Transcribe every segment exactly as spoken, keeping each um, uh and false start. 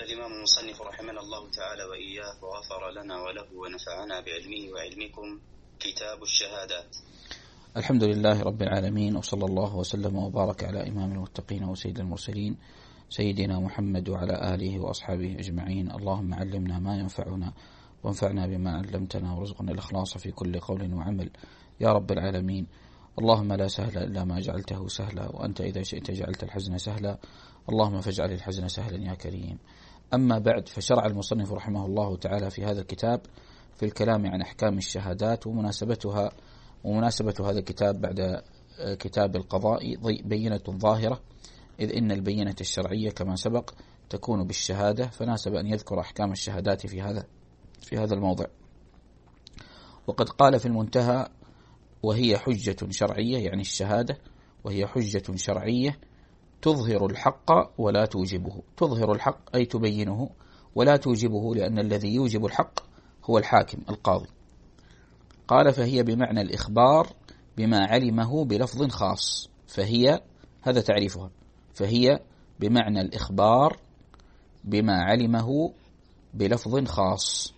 الإمام المصنف رحمنا الله تعالى وإياه وغفر لنا وله ونفعنا بعلمه وعلمكم كتاب الشهادات. الحمد لله رب العالمين، وصلى الله وسلم وبارك على إمام المتقين وسيد المرسلين سيدنا محمد وعلى آله وأصحابه أجمعين. اللهم علمنا ما ينفعنا وانفعنا بما علمتنا وارزقنا الإخلاص في كل قول وعمل يا رب العالمين. اللهم لا سهل إلا ما جعلته سهلا، وأنت إذا شئت جعلت الحزن سهلا، اللهم فاجعل الحزن سهلا يا كريم. أما بعد، فشرع المصنف رحمه الله تعالى في هذا الكتاب في الكلام عن أحكام الشهادات ومناسبتها ومناسبة هذا الكتاب بعد كتاب القضاء بينة ظاهرة، إذ إن البينة الشرعية كما سبق تكون بالشهادة، فناسب أن يذكر أحكام الشهادات في هذا في هذا الموضع. وقد قال في المنتهى: وهي حجة شرعية، يعني الشهادة وهي حجة شرعية تظهر الحق ولا توجبه. تظهر الحق أي تبينه، ولا توجبه، لأن الذي يوجب الحق هو الحاكم القاضي. قال: فهي بمعنى الإخبار بما علمه بلفظ خاص. فهي، هذا تعريفها، فهي بمعنى الإخبار بما علمه بلفظ خاص.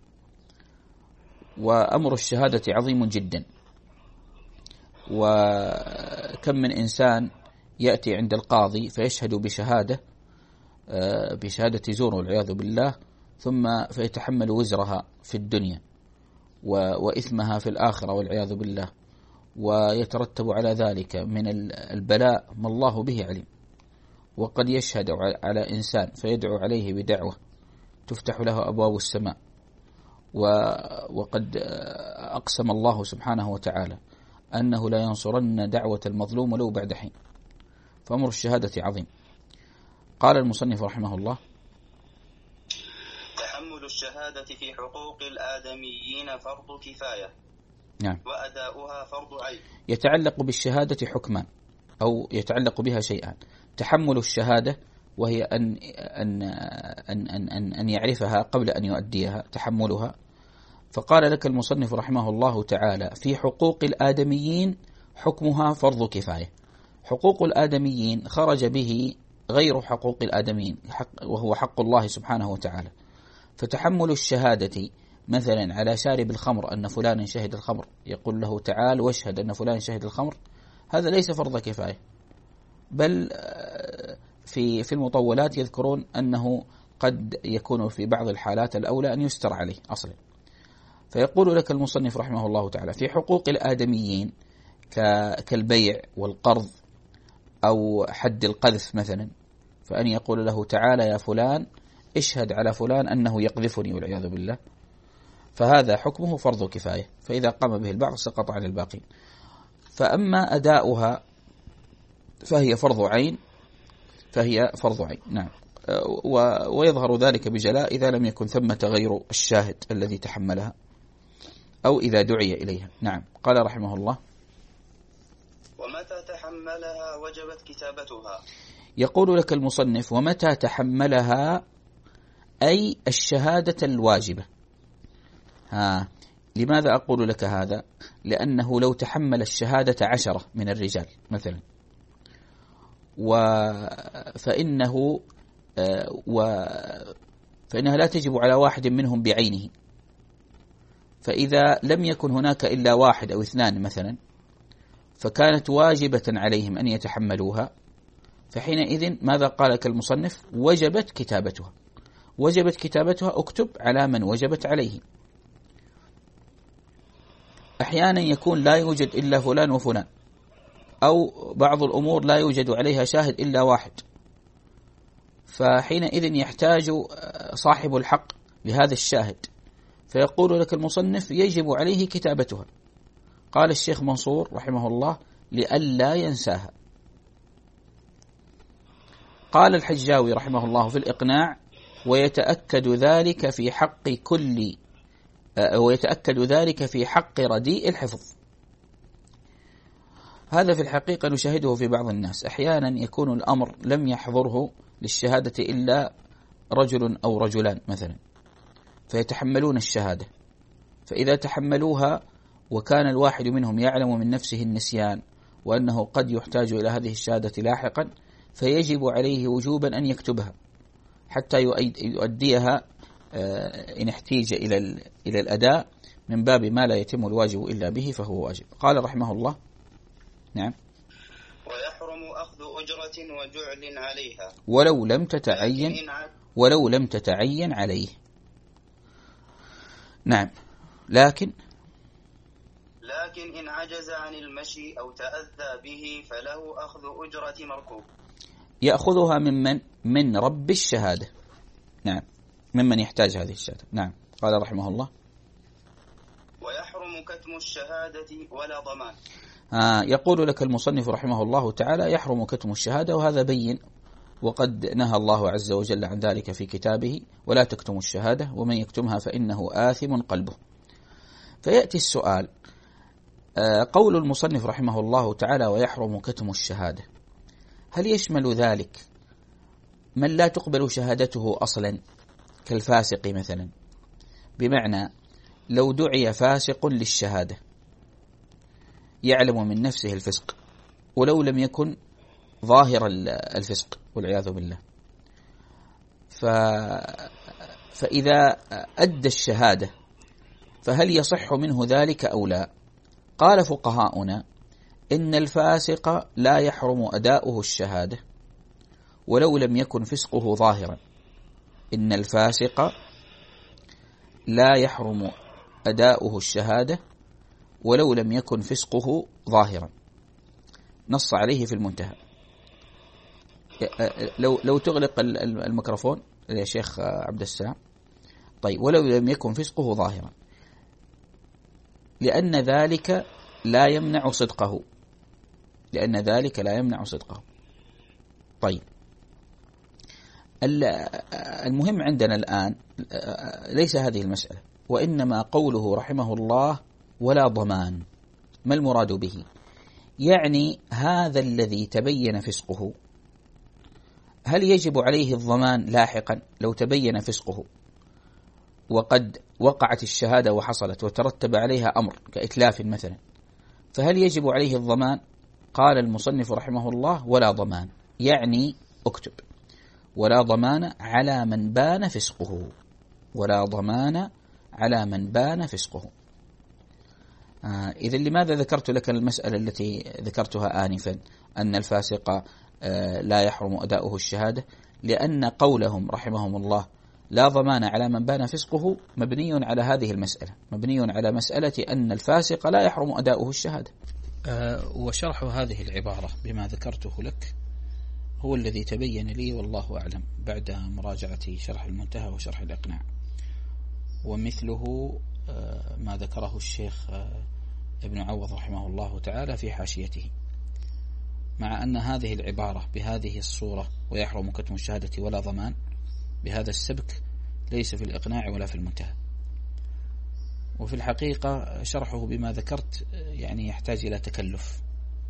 وأمر الشهادة عظيم جدا، وكم من إنسان يأتي عند القاضي فيشهد بشهادة بشهادة زور والعياذ بالله، ثم فيتحمل وزرها في الدنيا وإثمها في الآخرة والعياذ بالله، ويترتب على ذلك من البلاء ما الله به عليم. وقد يشهد على إنسان فيدعو عليه بدعوة تفتح له أبواب السماء، وقد أقسم الله سبحانه وتعالى أنه لا ينصرن دعوة المظلوم ولو بعد حين. فأمر الشهادة عظيم. قال المصنف رحمه الله: تحمل الشهادة في حقوق الآدميين فرض كفاية، نعم، وأداؤها فرض عين. يتعلق بالشهادة حكمان، أو يتعلق بها شيئان: تحمل الشهادة، وهي أن أن أن أن أن, أن يعرفها قبل أن يؤديها، تحملها. فقال لك المصنف رحمه الله تعالى: في حقوق الآدميين حكمها فرض كفاية. حقوق الآدميين خرج به غير حقوق الآدميين، وهو حق الله سبحانه وتعالى. فتحمل الشهادة مثلا على شارب الخمر أن فلان شهد الخمر، يقول له: تعال واشهد أن فلان شهد الخمر، هذا ليس فرض كفاية، بل في في المطولات يذكرون أنه قد يكون في بعض الحالات الأولى أن يستر عليه أصلا. فيقول لك المصنف رحمه الله تعالى: في حقوق الآدميين كالبيع والقرض أو حد القذف مثلا، فأن يقول له: تعالى يا فلان اشهد على فلان أنه يقذفني والعياذ بالله، فهذا حكمه فرض كفاية، فإذا قام به البعض سقط عن الباقين. فأما أداؤها فهي فرض عين، فهي فرض عين نعم، ويظهر ذلك بجلاء إذا لم يكن ثمة غير الشاهد الذي تحملها، أو إذا دعي إليها. نعم. قال رحمه الله: ومتى تحملها وجبت كتابتها. يقول لك المصنف: ومتى تحملها، أي الشهادة الواجبة. ها، لماذا أقول لك هذا؟ لأنه لو تحمل الشهادة عشرة من الرجال مثلا، فإنه و فإنها لا تجب على واحد منهم بعينه، فإذا لم يكن هناك إلا واحد أو اثنان مثلا، فكانت واجبة عليهم أن يتحملوها، فحينئذ ماذا قال لك المصنف؟ وجبت كتابتها. وجبت كتابتها، اكتب على من وجبت عليه. أحيانا يكون لا يوجد إلا فلان وفلان، أو بعض الأمور لا يوجد عليها شاهد إلا واحد، فحينئذ يحتاج صاحب الحق لهذا الشاهد، فيقول لك المصنف: يجب عليه كتابتها. قال الشيخ منصور رحمه الله: لئلا ينساها. قال الحجاوي رحمه الله في الإقناع: ويتأكد ذلك في حق كل ويتأكد ذلك في حق رديء الحفظ. هذا في الحقيقة نشاهده في بعض الناس، أحيانا يكون الأمر لم يحضره للشهادة إلا رجل أو رجلان مثلا، فيتحملون الشهادة، فإذا تحملوها وكان الواحد منهم يعلم من نفسه النسيان وأنه قد يحتاج إلى هذه الشهادة لاحقا، فيجب عليه وجوبا أن يكتبها، حتى يؤديها إن احتيج إلى إلى الأداء من باب ما لا يتم الواجب إلا به فهو واجب. قال رحمه الله: نعم. ويحرم أخذ أجرة وجعل عليها ولو لم تتعين ولو لم تتعين عليه. نعم. لكن لكن إن عجز عن المشي أو تأذى به فله أخذ أجرة مركوب. يأخذها ممن؟ من رب الشهادة. نعم، ممن يحتاج هذه الشهادة. نعم. قال رحمه الله: ويحرم كتم الشهادة ولا ضمان. آه يقول لك المصنف رحمه الله تعالى: يحرم كتم الشهادة، وهذا بين، وقد نهى الله عز وجل عن ذلك في كتابه: ولا تكتموا الشهادة ومن يكتمها فإنه آثم قلبه. فيأتي السؤال: آه قول المصنف رحمه الله تعالى: ويحرم كتم الشهادة، هل يشمل ذلك من لا تقبل شهادته أصلا كالفاسق مثلا؟ بمعنى لو دعي فاسق للشهادة يعلم من نفسه الفسق ولو لم يكن ظاهر الفسق والعياذ بالله، ف... فإذا أدى الشهادة فهل يصح منه ذلك أو لا؟ قال فقهاؤنا: إن الفاسق لا يحرم أداؤه الشهادة ولو لم يكن فسقه ظاهرا. إن الفاسق لا يحرم أداؤه الشهادة ولو لم يكن فسقه ظاهرا. نص عليه في المنتهى. لو لو تغلق الميكروفون يا شيخ عبد السلام. طيب، ولو لم يكن فسقه ظاهرا، لأن ذلك لا يمنع صدقه، لأن ذلك لا يمنع صدقه. طيب، المهم عندنا الآن ليس هذه المسألة، وإنما قوله رحمه الله: ولا ضمان. ما المراد به؟ يعني هذا الذي تبين فسقه هل يجب عليه الضمان لاحقا لو تبين فسقه وقد وقعت الشهادة وحصلت وترتب عليها أمر كإتلاف مثلا، فهل يجب عليه الضمان؟ قال المصنف رحمه الله: ولا ضمان. يعني اكتب: ولا ضمان على من بان فسقه، ولا ضمان على من بان فسقه. آه إذن لماذا ذكرت لك المسألة التي ذكرتها آنفا أن الفاسق آه لا يحرم أداؤه الشهادة؟ لأن قولهم رحمهم الله لا ضمان على من بان فسقه مبني على هذه المسألة، مبني على مسألة أن الفاسق لا يحرم أداؤه الشهادة. آه وشرح هذه العبارة بما ذكرته لك هو الذي تبين لي والله أعلم بعد مراجعة شرح المنتهى وشرح الإقناع، ومثله ما ذكره الشيخ ابن عوض رحمه الله تعالى في حاشيته، مع أن هذه العبارة بهذه الصورة: ويحرم كتم الشهادة ولا ضمان، بهذا السبك ليس في الإقناع ولا في المنتهى. وفي الحقيقة شرحه بما ذكرت يعني يحتاج إلى تكلف.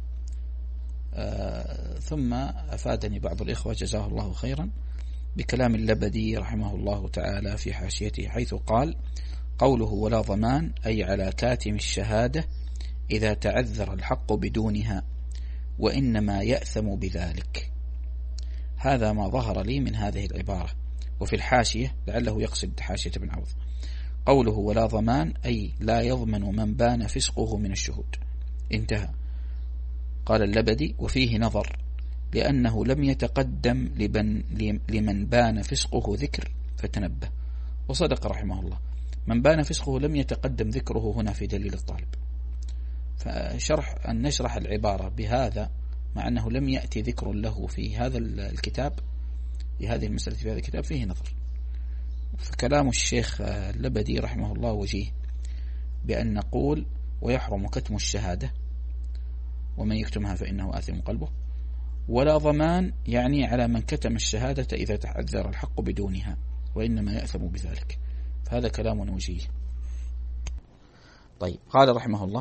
آه ثم أفادني بعض الإخوة جزاه الله خيرا بكلام اللبدي رحمه الله تعالى في حاشيته، حيث قال: قوله ولا ضمان أي على كاتم الشهادة إذا تعذر الحق بدونها، وإنما يأثم بذلك. هذا ما ظهر لي من هذه العبارة. وفي الحاشية لعله يقصد حاشية ابن عوض: قوله ولا ضمان أي لا يضمن من بان فسقه من الشهود. انتهى. قال اللبدي: وفيه نظر، لأنه لم يتقدم لبن لمن بان فسقه ذكر فتنبه. وصدق رحمه الله، من بان فسقه لم يتقدم ذكره هنا في دليل الطالب. فشرح أن نشرح العبارة بهذا مع أنه لم يأتي ذكر له في هذا الكتاب، لهذه المسألة في هذا الكتاب، فيه نظر. فكلام الشيخ اللبدي رحمه الله وجيه بأن نقول: ويحرم كتم الشهادة ومن يكتمها فإنه آثم قلبه، ولا ضمان يعني على من كتم الشهادة إذا تعذر الحق بدونها، وإنما يأثم بذلك. فهذا كلام وجيه. طيب، قال رحمه الله: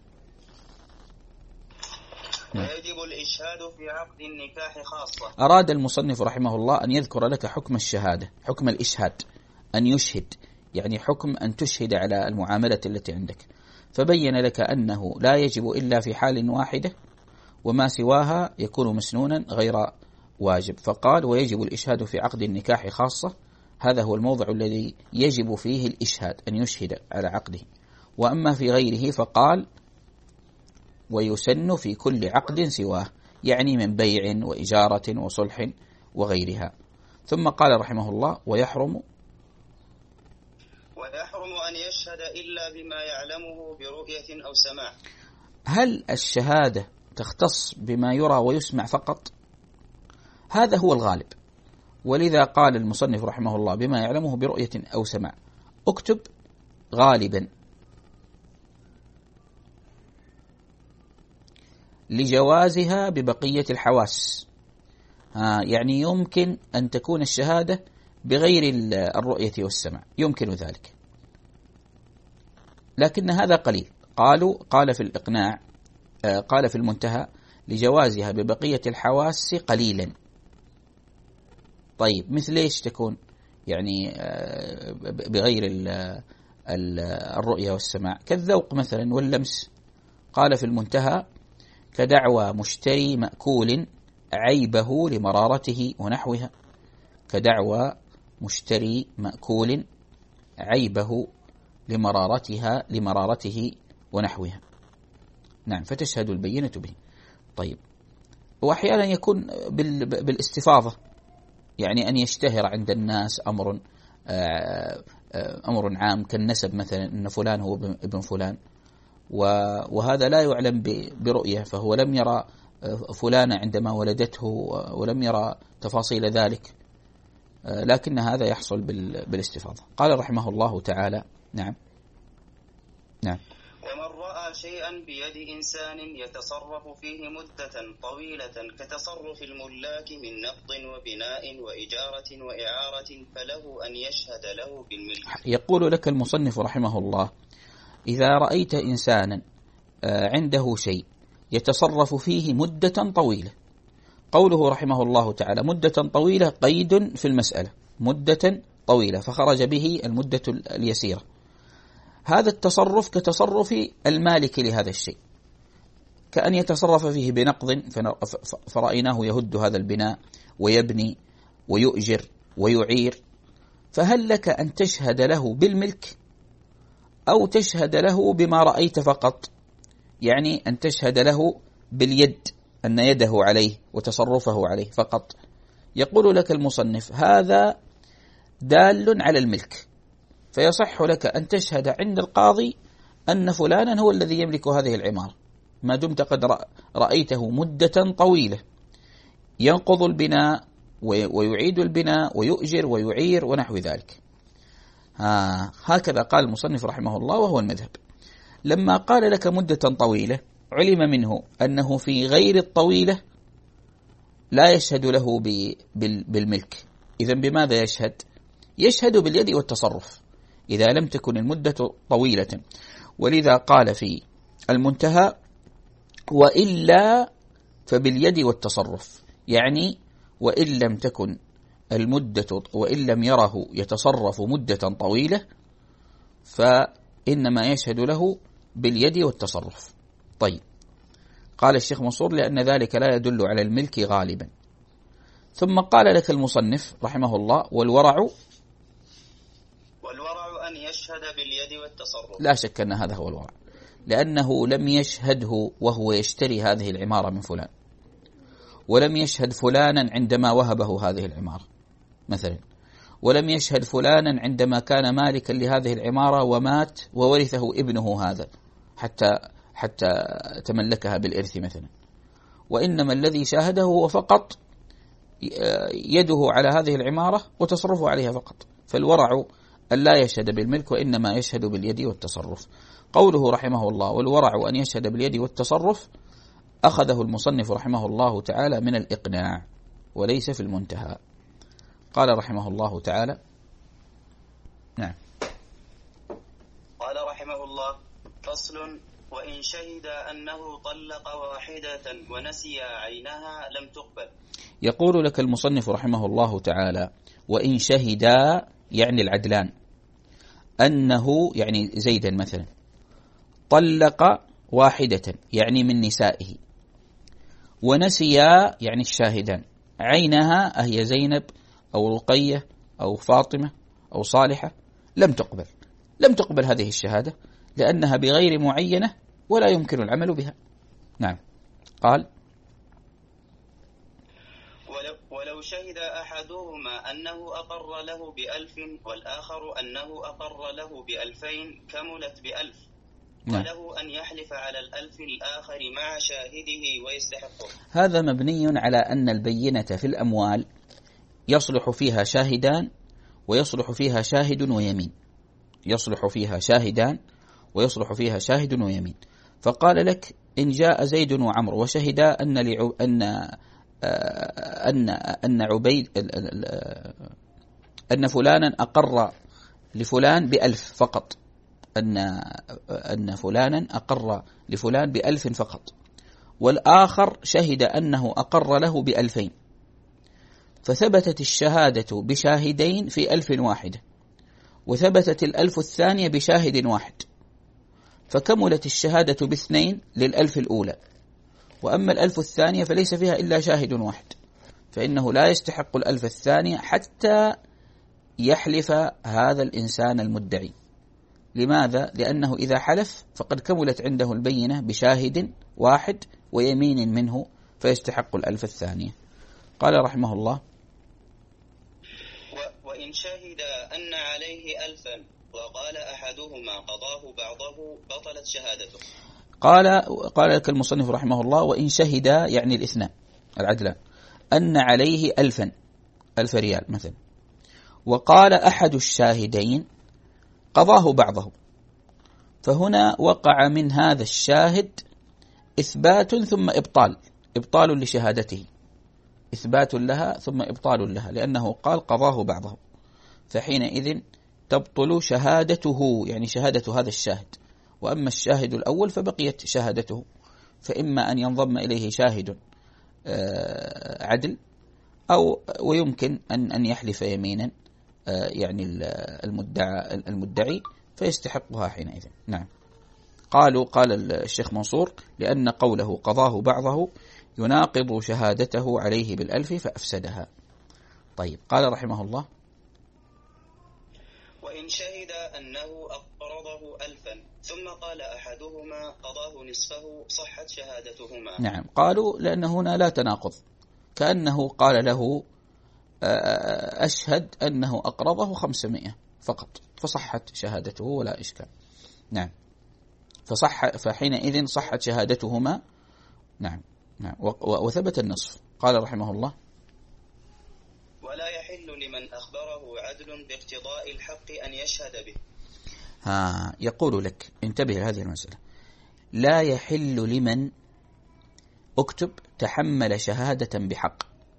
ويجب الإشهاد في عقد النكاح خاصة. أراد المصنف رحمه الله أن يذكر لك حكم الشهادة، حكم الإشهاد، أن يشهد، يعني حكم أن تشهد على المعاملة التي عندك. فبين لك أنه لا يجب إلا في حال واحدة، وما سواها يكون مسنونا غير واجب. فقال ويجب الإشهاد في عقد النكاح خاصة، هذا هو الموضع الذي يجب فيه الإشهاد، أن يشهد على عقده. وأما في غيره فقال ويسن في كل عقد سواه، يعني من بيع وإجارة وصلح وغيرها. ثم قال رحمه الله ويحرم ويحرم أن يشهد إلا بما يعلمه برؤية أو سماع. هل الشهادة تختص بما يرى ويسمع فقط؟ هذا هو الغالب، ولذا قال المصنف رحمه الله بما يعلمه برؤية أو سماع. اكتب غالبا لجوازها ببقية الحواس، آه يعني يمكن أن تكون الشهادة بغير الرؤية والسمع، يمكن ذلك، لكن هذا قليل. قالوا قال في الإقناع آه قال في المنتهى لجوازها ببقية الحواس قليلا. طيب مثل ايش تكون يعني آه بغير ال ال الرؤية والسماع؟ كالذوق مثلا واللمس. قال في المنتهى كدعوى مشتري مأكول عيبه لمرارته ونحوها، كدعوى مشتري مأكول عيبه لمرارتها لمرارته ونحوها. نعم، فتشهد البينة به. طيب، وأحيانا يكون بالاستفاضة، يعني أن يشتهر عند الناس أمر أمر عام كالنسب مثلا، أن فلان هو ابن فلان، وهذا لا يعلم برؤية، فهو لم يرى فلانة عندما ولدته ولم يرى تفاصيل ذلك، لكن هذا يحصل بالاستفاضة. قال رحمه الله تعالى نعم نعم ومن رأى شيئا بيد إنسان يتصرف فيه مدة طويلة كتصرف الملاك من نقض وبناء وإجارة وإعارة فله أن يشهد له بالملك. يقول لك المصنف رحمه الله إذا رأيت إنسانا عنده شيء يتصرف فيه مدة طويلة، قوله رحمه الله تعالى مدة طويلة قيد في المسألة، مدة طويلة، فخرج به المدة اليسيرة. هذا التصرف كتصرف المالك لهذا الشيء، كأن يتصرف فيه بنقض فرأيناه يهد هذا البناء ويبني ويؤجر ويعير، فهل لك أن تشهد له بالملك أو تشهد له بما رأيت فقط؟ يعني أن تشهد له باليد، أن يده عليه وتصرفه عليه فقط. يقول لك المصنف هذا دال على الملك، فيصح لك أن تشهد عند القاضي أن فلانا هو الذي يملك هذه العمارة، ما دمت قد رأيته مدة طويلة ينقض البناء ويعيد البناء ويؤجر ويعير ونحو ذلك. ها هكذا قال المصنف رحمه الله، وهو المذهب. لما قال لك مدة طويلة علم منه أنه في غير الطويلة لا يشهد له بالملك. إذن بماذا يشهد؟ يشهد باليد والتصرف إذا لم تكن المدة طويلة. ولذا قال في المنتهى وإلا فباليد والتصرف، يعني وإن لم تكن المدة وإن لم يره يتصرف مدة طويلة فإنما يشهد له باليد والتصرف. طيب، قال الشيخ منصور لأن ذلك لا يدل على الملك غالبا. ثم قال لك المصنف رحمه الله والورع والورع أن يشهد باليد والتصرف. لا شك أن هذا هو الورع، لأنه لم يشهده وهو يشتري هذه العمارة من فلان، ولم يشهد فلانا عندما وهبه هذه العمارة مثلا، ولم يشهد فلانا عندما كان مالكا لهذه العمارة ومات وورثه ابنه هذا حتى حتى تملكها بالإرث مثلا، وإنما الذي شاهده هو فقط يده على هذه العمارة وتصرفه عليها فقط. فالورع أن لا يشهد بالملك وإنما يشهد باليد والتصرف. قوله رحمه الله والورع أن يشهد باليد والتصرف أخذه المصنف رحمه الله تعالى من الإقناع وليس في المنتهى. قال رحمه الله تعالى نعم قال رحمه الله فصل وإن شهد أنه طلق واحدة ونسي عينها لم تقبل. يقول لك المصنف رحمه الله تعالى وإن شهدا يعني العدلان أنه يعني زيدا مثلا طلق واحدة يعني من نسائه، ونسيا يعني الشاهدان عينها هي زينب أو رقية أو فاطمة أو صالحة لم تقبل لم تقبل هذه الشهادة لأنها بغير معينة ولا يمكن العمل بها. نعم. قال ولو, ولو شهد أحدهما أنه أقر له بألف والآخر أنه أقر له بألفين كملت بألف، نعم. وله أن يحلف على الألف الآخر مع شاهده ويستحقه. هذا مبني على أن البينة في الأموال يصلح فيها شاهدان ويصلح فيها شاهد ويمين، يصلح فيها شاهدان ويصلح فيها شاهد ويمين. فقال لك إن جاء زيد وعمر وشهدا أن لعب أن أن أن عبيد أن فلانا أقر لفلان بألف فقط، أن أن فلانا أقر لفلان بألف فقط، والآخر شهد أنه أقر له بألفين، فثبتت الشهادة بشاهدين في ألف واحدة، وثبتت الألف الثانية بشاهد واحد، فكملت الشهادة باثنين للألف الأولى، وأما الألف الثانية فليس فيها إلا شاهد واحد، فإنه لا يستحق الألف الثانية حتى يحلف هذا الإنسان المدعي. لماذا؟ لأنه إذا حلف فقد كملت عنده البينة بشاهد واحد ويمين منه فيستحق الألف الثانية. قال رحمه الله: وإن شهد أن عليه ألفا وقال أحدهما قضاه بعضه بطلت شهادته. قال قال لك المصنف رحمه الله: وإن شهد يعني الاثنان العدلان أن عليه ألفا ألف ريال مثلا، وقال أحد الشاهدين قضاه بعضه، فهنا وقع من هذا الشاهد إثبات ثم إبطال، إبطال لشهادته، إثبات لها ثم إبطال لها، لأنه قال قضاه بعضه، فحينئذ تبطل شهادته، يعني شهادة هذا الشاهد. وأما الشاهد الأول فبقيت شهادته، فإما أن ينضم إليه شاهد عدل أو ويمكن أن أن يحلف يمينا يعني المدعى المدعي فيستحقها حينئذ. نعم. قالوا قال الشيخ منصور: لأن قوله قضاه بعضه يناقض شهادته عليه بالألف فأفسدها. طيب. قال رحمه الله: وإن شهد أنه أقرضه ألفا ثم قال أحدهما قضاه نصفه صحت شهادتهما. نعم. قالوا لأن هنا لا تناقض، كأنه قال له أشهد أنه أقرضه خمسمائة فقط فصحت شهادته ولا إشكال. نعم. فصح فحينئذ صحت شهادتهما. نعم. نعم. وثبت النصف. قال رحمه الله: ولا يحل لمن أخبره عدل باقتضاء الحق أن يشهد به. ها يقول لك انتبه لهذه المسألة: لا يحل لمن اكتب تحمل شهادة بحق.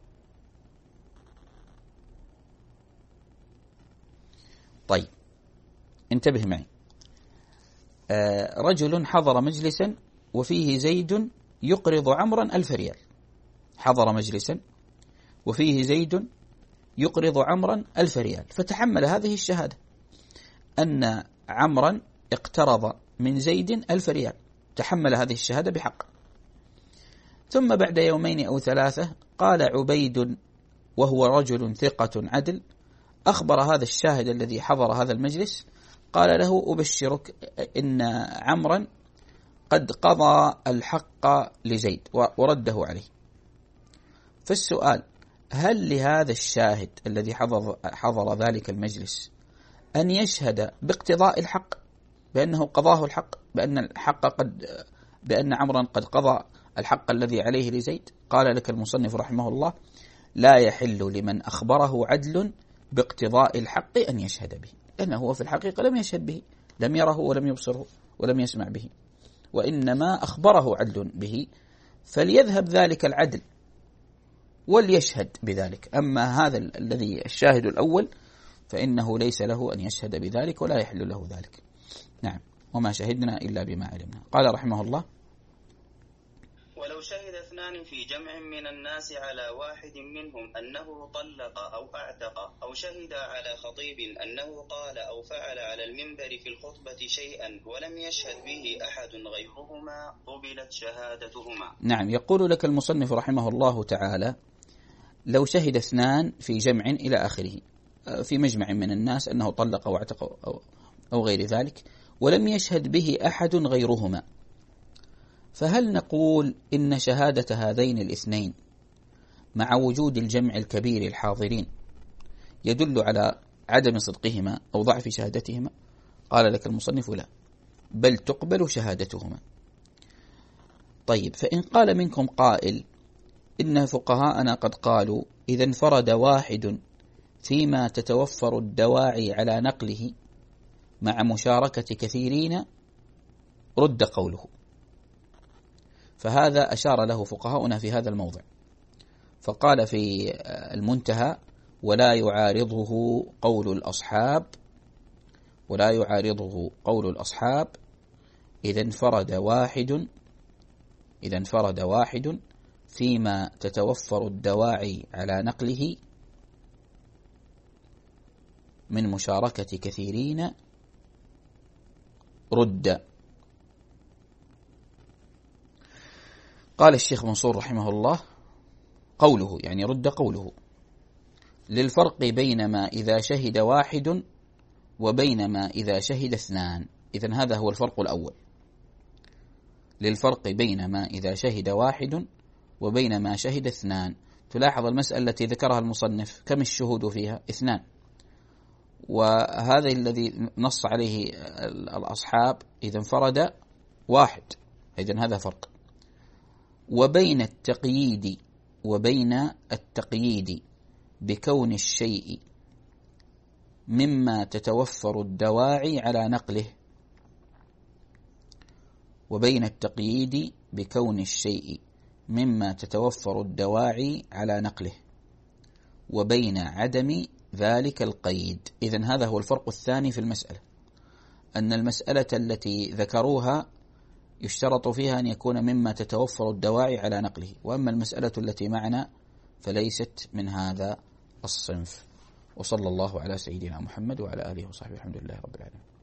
طيب انتبه معي. آه رجل حضر مجلسا وفيه زيد يقرض عمرا ألف ريال، حضر مجلسا وفيه زيد يقرض عمرا ألف ريال، فتحمل هذه الشهادة أن عمرا اقترض من زيد ألف ريال، تحمل هذه الشهادة بحق. ثم بعد يومين أو ثلاثة قال عبيد وهو رجل ثقة عدل، أخبر هذا الشاهد الذي حضر هذا المجلس، قال له: أبشرك إن عمرا قد قضى الحق لزيد ورده عليه. فالسؤال: هل لهذا الشاهد الذي حضر, حضر ذلك المجلس أن يشهد باقتضاء الحق بأنه قضاه الحق، بأن الحق قد بأن عمرا قد قضى الحق الذي عليه لزيد؟ قال لك المصنف رحمه الله: لا يحل لمن أخبره عدل باقتضاء الحق أن يشهد به، لأنه هو في الحقيقة لم يشهد به، لم يره ولم يبصره ولم يسمع به، وإنما أخبره عدل به، فليذهب ذلك العدل وليشهد بذلك. أما هذا الذي الشاهد الأول فإنه ليس له أن يشهد بذلك ولا يحل له ذلك. نعم. وما شهدنا إلا بما علمنا. قال رحمه الله: ولو شهد اثنان في جمع من الناس على واحد منهم أنه طلق أو أعتق، أو شهد على خطيب أنه قال أو فعل على المنبر في الخطبة شيئا ولم يشهد به أحد غيرهما قبلت شهادتهما. نعم. يقول لك المصنف رحمه الله تعالى: لو شهد اثنان في جمع إلى آخره، في مجمع من الناس أنه طلق أو اعتق أو, أو غير ذلك، ولم يشهد به أحد غيرهما، فهل نقول إن شهادة هذين الاثنين مع وجود الجمع الكبير الحاضرين يدل على عدم صدقهما أو ضعف شهادتهما؟ قال لك المصنف لا، بل تقبل شهادتهما. طيب، فإن قال منكم قائل إن فقهاءنا قد قالوا إذا انفرد واحد فيما تتوفر الدواعي على نقله مع مشاركة كثيرين رد قوله، فهذا أشار له فقهاؤنا في هذا الموضع، فقال في المنتهى: ولا يعارضه قول الأصحاب ولا يعارضه قول الأصحاب إذا انفرد واحد إذا انفرد واحد فيما تتوفر الدواعي على نقله من مشاركة كثيرين رد. قال الشيخ منصور رحمه الله: قوله يعني رد قوله للفرق بين ما إذا شهد واحد وبين ما إذا شهد اثنان. إذن هذا هو الفرق الأول، للفرق بين ما إذا شهد واحد وبين ما شهد اثنان. تلاحظ المسألة التي ذكرها المصنف كم الشهود فيها؟ اثنان، وهذا الذي نص عليه الأصحاب إذا انفرد واحد، إذن هذا فرق. وبين التقييد وبين التقييد بكون الشيء مما تتوفر الدواعي على نقله وبين التقييد بكون الشيء مما تتوفر الدواعي على نقله وبين عدم ذلك القيد. إذن هذا هو الفرق الثاني في المسألة، أن المسألة التي ذكروها يشترط فيها أن يكون مما تتوفر الدواعي على نقله، وأما المسألة التي معنا فليست من هذا الصنف. وصلى الله على سيدنا محمد وعلى آله وصحبه، الحمد لله رب العالمين.